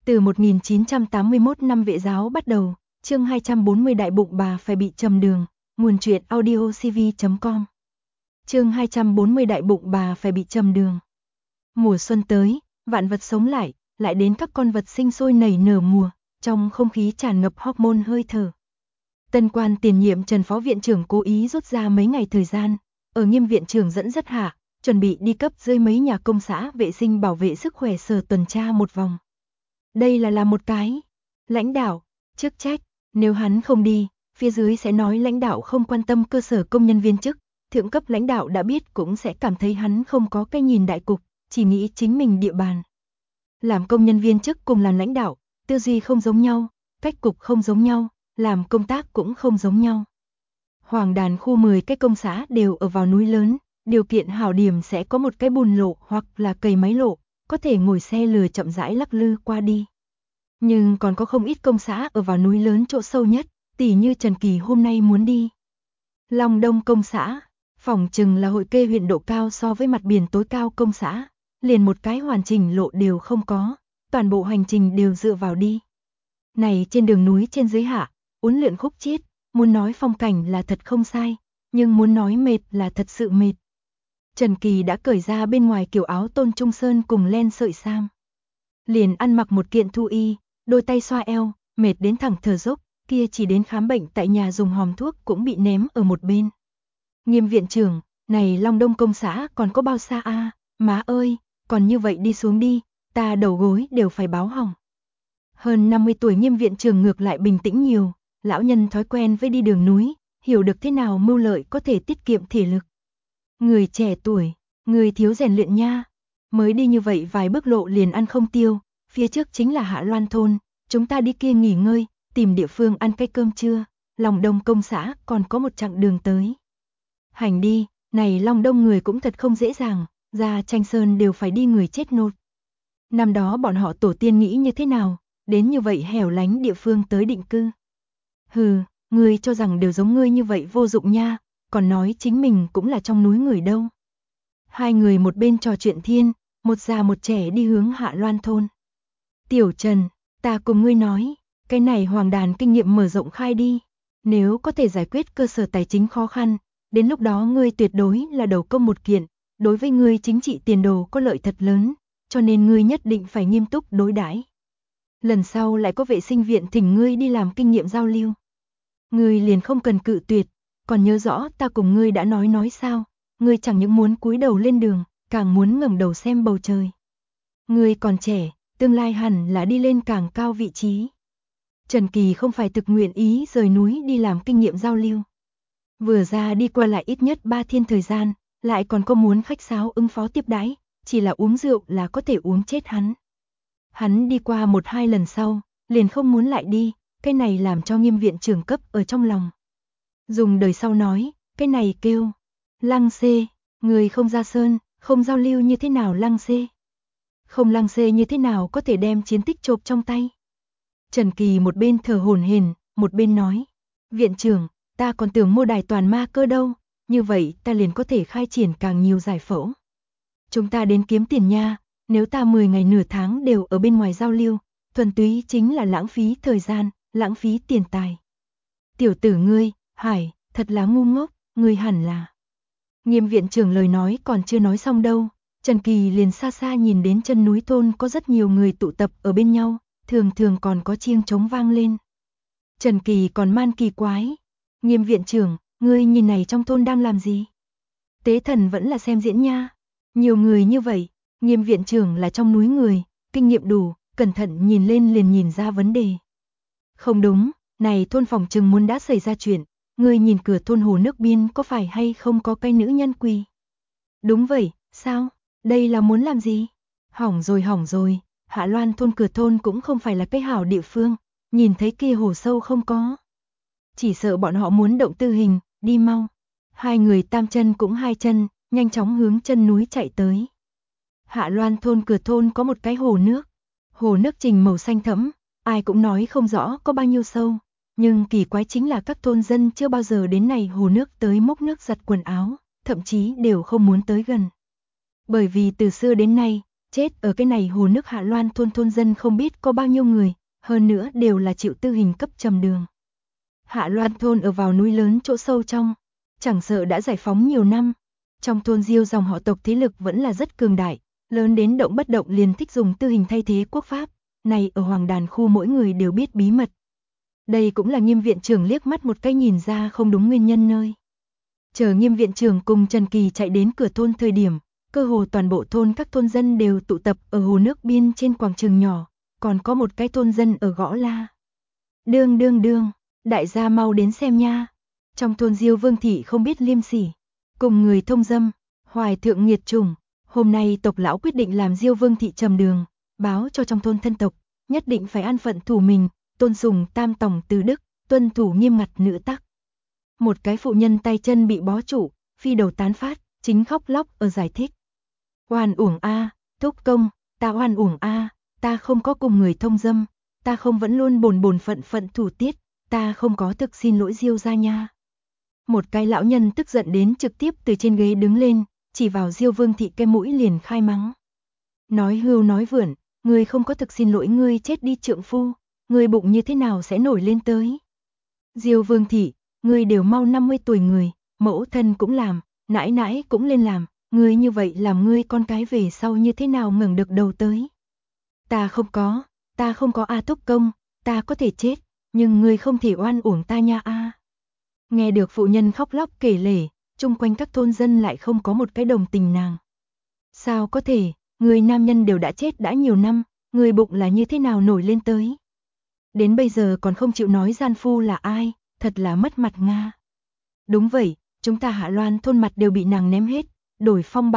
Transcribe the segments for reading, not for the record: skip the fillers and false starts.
Từ 1981 năm Vệ giáo bắt đầu, chương 240 đại bụng bà phải bị trầm đường, nguồn truyện audiocv.com. Chương 240 đại bụng bà phải bị trầm đường. Mùa xuân tới, vạn vật sống lại đến các con vật sinh sôi nảy nở mùa, trong không khí tràn ngập hormone hơi thở. Tân quan tiền nhiệm Trần phó viện trưởng cố ý rút ra mấy ngày thời gian, ở Nghiêm viện trưởng dẫn dắt hạ, chuẩn bị đi cấp dưới mấy nhà công xã vệ sinh bảo vệ sức khỏe sở tuần tra một vòng. Đây là làm một cái lãnh đạo, chức trách, nếu hắn không đi, phía dưới sẽ nói lãnh đạo không quan tâm cơ sở công nhân viên chức, thượng cấp lãnh đạo đã biết cũng sẽ cảm thấy hắn không có cái nhìn đại cục, chỉ nghĩ chính mình địa bàn. Làm công nhân viên chức cùng làm lãnh đạo, tư duy không giống nhau, cách cục không giống nhau, làm công tác cũng không giống nhau. Hoàng Đàn khu 10 cái công xã đều ở vào núi lớn, điều kiện hảo điểm sẽ có một cái bùn lộ hoặc là cầy máy lộ, có thể ngồi xe lừa chậm rãi lắc lư qua đi. Nhưng còn có không ít công xã ở vào núi lớn chỗ sâu nhất, tỉ như Trần Kỳ hôm nay muốn đi. Long Đông công xã, phỏng chừng là hội kê huyện độ cao so với mặt biển tối cao công xã, liền một cái hoàn chỉnh lộ đều không có, toàn bộ hành trình đều dựa vào đi. Này trên đường núi trên dưới hạ, uốn lượn khúc chiết, muốn nói phong cảnh là thật không sai, nhưng muốn nói mệt là thật sự mệt. Trần Kỳ đã cởi ra bên ngoài kiểu áo tôn trung sơn cùng len sợi sam. Liền ăn mặc một kiện thu y, đôi tay xoa eo, mệt đến thẳng thở dốc, kia chỉ đến khám bệnh tại nhà dùng hòm thuốc cũng bị ném ở một bên. Nghiêm viện trưởng, này Long Đông công xã còn có bao xa a? Má ơi, còn như vậy đi xuống đi, ta đầu gối đều phải báo hỏng. Hơn 50 tuổi Nghiêm viện trưởng ngược lại bình tĩnh nhiều, lão nhân thói quen với đi đường núi, hiểu được thế nào mưu lợi có thể tiết kiệm thể lực. Người trẻ tuổi, người thiếu rèn luyện nha, mới đi như vậy vài bước lộ liền ăn không tiêu, phía trước chính là Hạ Loan thôn, chúng ta đi kia nghỉ ngơi, tìm địa phương ăn cái cơm trưa, Long Đông công xã còn có một chặng đường tới. Hành đi, này Long Đông người cũng thật không dễ dàng, ra Tranh Sơn đều phải đi người chết nốt. Năm đó bọn họ tổ tiên nghĩ như thế nào, đến như vậy hẻo lánh địa phương tới định cư. Hừ, ngươi cho rằng đều giống ngươi như vậy vô dụng nha, còn nói chính mình cũng là trong núi người đâu. Hai người một bên trò chuyện thiên, một già một trẻ đi hướng Hạ Loan thôn. Tiểu Trần, ta cùng ngươi nói, cái này Hoàng Đàn kinh nghiệm mở rộng khai đi. Nếu có thể giải quyết cơ sở tài chính khó khăn, đến lúc đó ngươi tuyệt đối là đầu công một kiện, đối với ngươi chính trị tiền đồ có lợi thật lớn, cho nên ngươi nhất định phải nghiêm túc đối đãi. Lần sau lại có vệ sinh viện thỉnh ngươi đi làm kinh nghiệm giao lưu. Ngươi liền không cần cự tuyệt, còn nhớ rõ ta cùng ngươi đã nói sao, ngươi chẳng những muốn cúi đầu lên đường, càng muốn ngẩng đầu xem bầu trời. Ngươi còn trẻ, tương lai hẳn là đi lên càng cao vị trí. Trần Kỳ không phải thực nguyện ý rời núi đi làm kinh nghiệm giao lưu. Vừa ra đi qua lại ít nhất 3 thiên thời gian, lại còn có muốn khách sáo ứng phó tiếp đãi, chỉ là uống rượu là có thể uống chết hắn. Hắn đi qua 1-2 lần sau, liền không muốn lại đi, cái này làm cho Nghiêm viện trưởng cấp ở trong lòng. Dùng đời sau nói, cái này kêu lăng xê, người không ra sơn, không giao lưu như thế nào lăng xê. Không lăng xê như thế nào có thể đem chiến tích chộp trong tay. Trần Kỳ một bên thở hổn hển, một bên nói, viện trưởng, ta còn tưởng mua đài toàn ma cơ đâu, như vậy ta liền có thể khai triển càng nhiều giải phẫu. Chúng ta đến kiếm tiền nha, nếu ta 10 ngày nửa tháng đều ở bên ngoài giao lưu, thuần túy chính là lãng phí thời gian, lãng phí tiền tài. Tiểu tử ngươi, Hải, thật là ngu ngốc, ngươi hẳn là. Nghiêm viện trưởng lời nói còn chưa nói xong đâu, Trần Kỳ liền xa xa nhìn đến chân núi thôn có rất nhiều người tụ tập ở bên nhau, thường thường còn có chiêng trống vang lên. Trần Kỳ còn man kỳ quái, Nghiêm viện trưởng, ngươi nhìn này trong thôn đang làm gì? Tế thần vẫn là xem diễn nha, nhiều người như vậy, Nghiêm viện trưởng là trong núi người, kinh nghiệm đủ, cẩn thận nhìn lên liền nhìn ra vấn đề. Không đúng, này thôn phòng chừng muốn đã xảy ra chuyện, ngươi nhìn cửa thôn hồ nước biên có phải hay không có cái nữ nhân quỳ? Đúng vậy, sao? Đây là muốn làm gì? Hỏng rồi, Hạ Loan thôn cửa thôn cũng không phải là cái hảo địa phương, nhìn thấy kia hồ sâu không có. Chỉ sợ bọn họ muốn động tư hình, đi mau. Hai người tam chân cũng hai chân, nhanh chóng hướng chân núi chạy tới. Hạ Loan thôn cửa thôn có một cái hồ nước trình màu xanh thẫm, ai cũng nói không rõ có bao nhiêu sâu, nhưng kỳ quái chính là các thôn dân chưa bao giờ đến này hồ nước tới múc nước giặt quần áo, thậm chí đều không muốn tới gần. Bởi vì từ xưa đến nay, Chết ở cái này hồ nước Hạ Loan thôn dân không biết có bao nhiêu người, hơn nữa đều là chịu tư hình cấp trầm đường. Hạ Loan thôn ở vào núi lớn chỗ sâu trong, chẳng sợ đã giải phóng nhiều năm. Trong thôn Diêu dòng họ tộc thế lực vẫn là rất cường đại, lớn đến động bất động liền thích dùng tư hình thay thế quốc pháp, này ở Hoàng Đàn khu mỗi người đều biết bí mật. Đây cũng là Nghiêm viện trưởng liếc mắt một cái nhìn ra không đúng nguyên nhân nơi. Chờ Nghiêm viện trưởng cùng Trần Kỳ chạy đến cửa thôn thời điểm, cơ hồ toàn bộ thôn các thôn dân đều tụ tập ở hồ nước biên trên quảng trường nhỏ, còn có một cái thôn dân ở gõ la. Đương, đại gia mau đến xem nha. Trong thôn Diêu Vương thị không biết liêm sỉ, cùng người thông dâm, hoài thượng nghiệt chủng, hôm nay tộc lão quyết định làm Diêu Vương thị trầm đường, báo cho trong thôn thân tộc, nhất định phải an phận thủ mình, tôn sùng tam tòng từ đức, tuân thủ nghiêm ngặt nữ tắc. Một cái phụ nhân tay chân bị bó trụ, phi đầu tán phát, chính khóc lóc ở giải thích. Oan uổng a, thúc công, ta oan uổng a, ta không có cùng người thông dâm, ta không vẫn luôn bổn phận thủ tiết, ta không có thực xin lỗi Diêu gia nha. Một cái lão nhân tức giận đến trực tiếp từ trên ghế đứng lên, chỉ vào Diêu Vương thị cái mũi liền khai mắng. Nói hưu nói vượn, ngươi không có thực xin lỗi ngươi chết đi trượng phu, ngươi bụng như thế nào sẽ nổi lên tới. Diêu Vương thị, ngươi đều mau 50 tuổi người, mẫu thân cũng làm, nãi nãi cũng lên làm, ngươi như vậy làm ngươi con cái về sau như thế nào ngẩng được đầu tới. Ta không có a thúc công, ta có thể chết, nhưng ngươi không thể oan uổng ta nha a. Nghe được phụ nhân khóc lóc kể lể, chung quanh các thôn dân lại không có một cái đồng tình nàng. Sao có thể, người nam nhân đều đã chết đã nhiều năm, người bụng là như thế nào nổi lên tới. Đến bây giờ còn không chịu nói gian phu là ai, thật là mất mặt Nga. Đúng vậy, chúng ta Hạ Loan thôn mặt đều bị nàng ném hết, đổi phong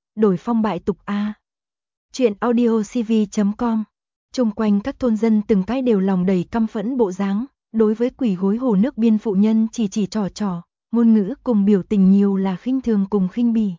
bại tục a. Chuyện audio cv.com. Chung quanh các thôn dân từng cái đều lòng đầy căm phẫn bộ dáng, đối với quỷ gối hồ nước biên phụ nhân chỉ trò, ngôn ngữ cùng biểu tình nhiều là khinh thường cùng khinh bỉ.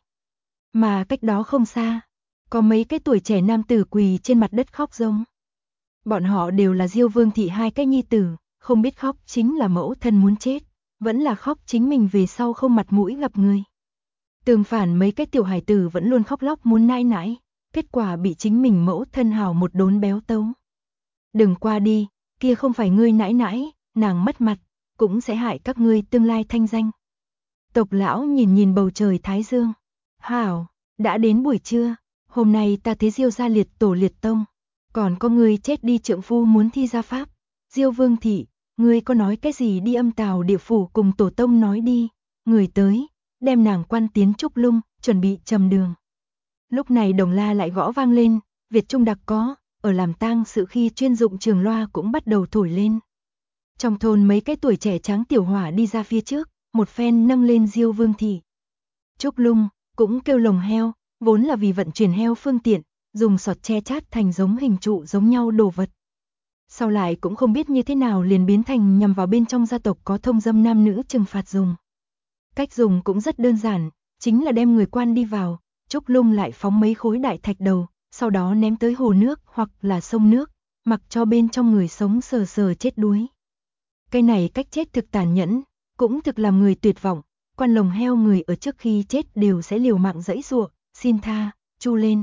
Mà cách đó không xa, có mấy cái tuổi trẻ nam tử quỳ trên mặt đất khóc rống. Bọn họ đều là Diêu Vương thị hai cái nhi tử, không biết khóc chính là mẫu thân muốn chết, vẫn là khóc chính mình về sau không mặt mũi gặp người. Tương phản mấy cái tiểu hải tử vẫn luôn khóc lóc muốn nãi nãi, kết quả bị chính mình mẫu thân hào một đốn béo tấu. Đừng qua đi, kia không phải ngươi nãi nãi, nàng mất mặt, cũng sẽ hại các ngươi tương lai thanh danh. Tộc lão nhìn bầu trời thái dương. Hảo, đã đến buổi trưa, hôm nay ta thế Diêu gia liệt tổ liệt tông, còn có ngươi chết đi trượng phu muốn thi gia pháp. Diêu Vương thị, ngươi có nói cái gì đi âm tào địa phủ cùng tổ tông nói đi, người tới, đem nàng quan tiến trúc lung, chuẩn bị trầm đường. Lúc này đồng la lại gõ vang lên, Việt Trung đặc có, ở làm tang sự khi chuyên dụng trường loa cũng bắt đầu thổi lên. Trong thôn mấy cái tuổi trẻ tráng tiểu hỏa đi ra phía trước, một phen nâng lên Diêu Vương thị. Trúc lung, cũng kêu lồng heo, vốn là vì vận chuyển heo phương tiện, dùng sọt che chát thành giống hình trụ giống nhau đồ vật. Sau lại cũng không biết như thế nào liền biến thành nhằm vào bên trong gia tộc có thông dâm nam nữ trừng phạt dùng. Cách dùng cũng rất đơn giản, chính là đem người quan đi vào, Trúc lung lại phóng mấy khối đại thạch đầu, sau đó ném tới hồ nước hoặc là sông nước, mặc cho bên trong người sống sờ chết đuối. Cái này cách chết thực tàn nhẫn, cũng thực làm người tuyệt vọng, quan lồng heo người ở trước khi chết đều sẽ liều mạng giãy giụa, xin tha, chu lên.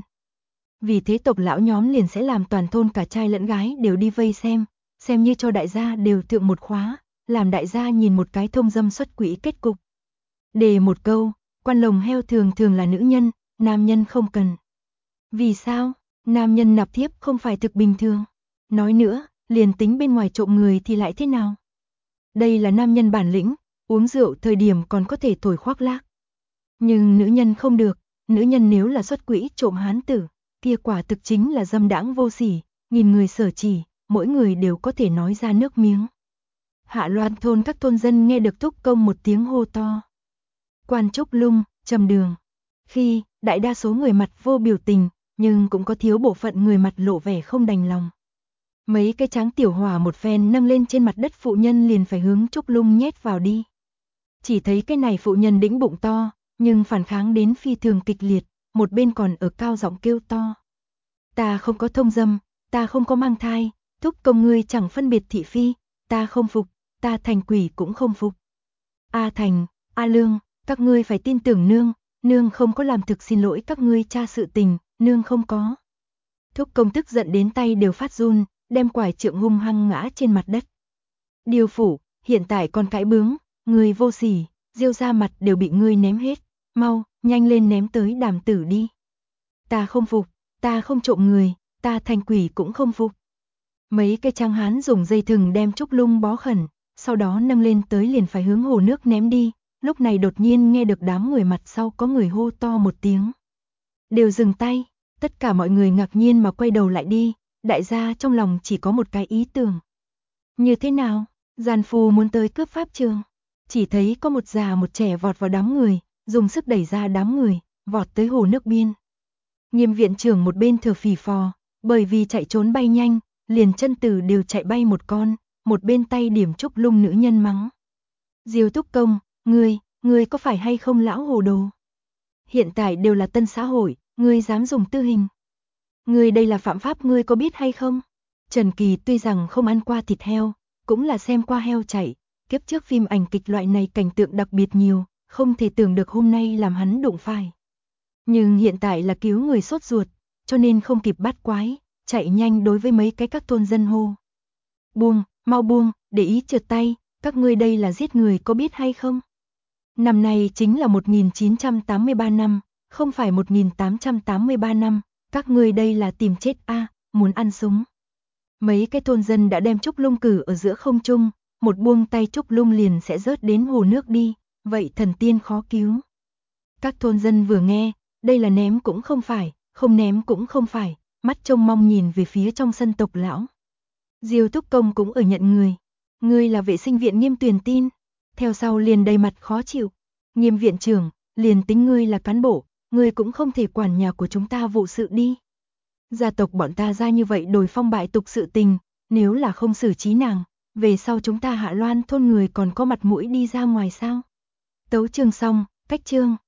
Vì thế tộc lão nhóm liền sẽ làm toàn thôn cả trai lẫn gái đều đi vây xem như cho đại gia đều thượng một khóa, làm đại gia nhìn một cái thông dâm xuất quỹ kết cục. Đề một câu, quan lồng heo thường là nữ nhân, nam nhân không cần. Vì sao? Nam nhân nạp thiếp không phải thực bình thường. Nói nữa, liền tính bên ngoài trộm người thì lại thế nào? Đây là nam nhân bản lĩnh, uống rượu thời điểm còn có thể thổi khoác lác. Nhưng nữ nhân không được, nữ nhân nếu là xuất quỹ trộm hán tử, kia quả thực chính là dâm đãng vô sỉ, nghìn người sở chỉ, mỗi người đều có thể nói ra nước miếng. Hạ Loan thôn các thôn dân nghe được thúc công một tiếng hô to. Quan Trúc lung, trầm đường. Khi, đại đa số người mặt vô biểu tình, nhưng cũng có thiếu bộ phận người mặt lộ vẻ không đành lòng. Mấy cái tráng tiểu hỏa một phen nâng lên trên mặt đất phụ nhân liền phải hướng Trúc lung nhét vào đi. Chỉ thấy cái này phụ nhân đĩnh bụng to, nhưng phản kháng đến phi thường kịch liệt, một bên còn ở cao giọng kêu to. Ta không có thông dâm, ta không có mang thai, thúc công ngươi chẳng phân biệt thị phi, ta không phục, ta thành quỷ cũng không phục. A Thành, A Lương, các ngươi phải tin tưởng nương, nương không có làm thực xin lỗi các ngươi cha sự tình, nương không có. Thúc công tức giận đến tay đều phát run, đem quải trượng hung hăng ngã trên mặt đất. Điều phủ, hiện tại còn cãi bướng, ngươi vô sỉ, Diêu ra mặt đều bị ngươi ném hết, mau, nhanh lên ném tới Đàm Tử đi. Ta không phục, ta không trộm người, ta thành quỷ cũng không phục. Mấy cái tráng hán dùng dây thừng đem Trúc Lung bó khẩn, sau đó nâng lên tới liền phải hướng hồ nước ném đi, lúc này đột nhiên nghe được đám người mặt sau có người hô to một tiếng. Đều dừng tay, tất cả mọi người ngạc nhiên mà quay đầu lại đi, đại gia trong lòng chỉ có một cái ý tưởng. Như thế nào, giàn phù muốn tới cướp pháp trường, chỉ thấy có một già một trẻ vọt vào đám người, dùng sức đẩy ra đám người, vọt tới hồ nước biên. Nghiêm viện trưởng một bên thở phì phò, bởi vì chạy trốn bay nhanh, liền chân tử đều chạy bay một con, một bên tay điểm Trúc Lung nữ nhân mắng. Diêu Túc Công, ngươi có phải hay không lão hồ đồ? Hiện tại đều là tân xã hội, ngươi dám dùng tư hình. Ngươi đây là phạm pháp, ngươi có biết hay không? Trần Kỳ tuy rằng không ăn qua thịt heo, cũng là xem qua heo chạy, kiếp trước phim ảnh kịch loại này cảnh tượng đặc biệt nhiều, không thể tưởng được hôm nay làm hắn đụng phải. Nhưng hiện tại là cứu người sốt ruột, cho nên không kịp bắt quái, chạy nhanh đối với mấy cái các thôn dân hô. Buông, mau buông, để ý trượt tay, các ngươi đây là giết người có biết hay không? Năm nay chính là 1983 năm, không phải 1883 năm, các ngươi đây là tìm chết a, muốn ăn súng. Mấy cái thôn dân đã đem Trúc Lung cử ở giữa không trung, một buông tay Trúc Lung liền sẽ rớt đến hồ nước đi, vậy thần tiên khó cứu. Các thôn dân vừa nghe, đây là ném cũng không phải, không ném cũng không phải, mắt trông mong nhìn về phía trong sân tộc lão. Diêu Túc Công cũng ở nhận người. Ngươi là vệ sinh viện Nghiêm truyền tin. Theo sau liền đầy mặt khó chịu. Nghiêm viện trưởng, liền tính ngươi là cán bộ, ngươi cũng không thể quản nhà của chúng ta vụ sự đi. Gia tộc bọn ta ra như vậy đổi phong bại tục sự tình, nếu là không xử trí nàng, về sau chúng ta Hạ Loan thôn người còn có mặt mũi đi ra ngoài sao? Tấu chương xong, cách chương.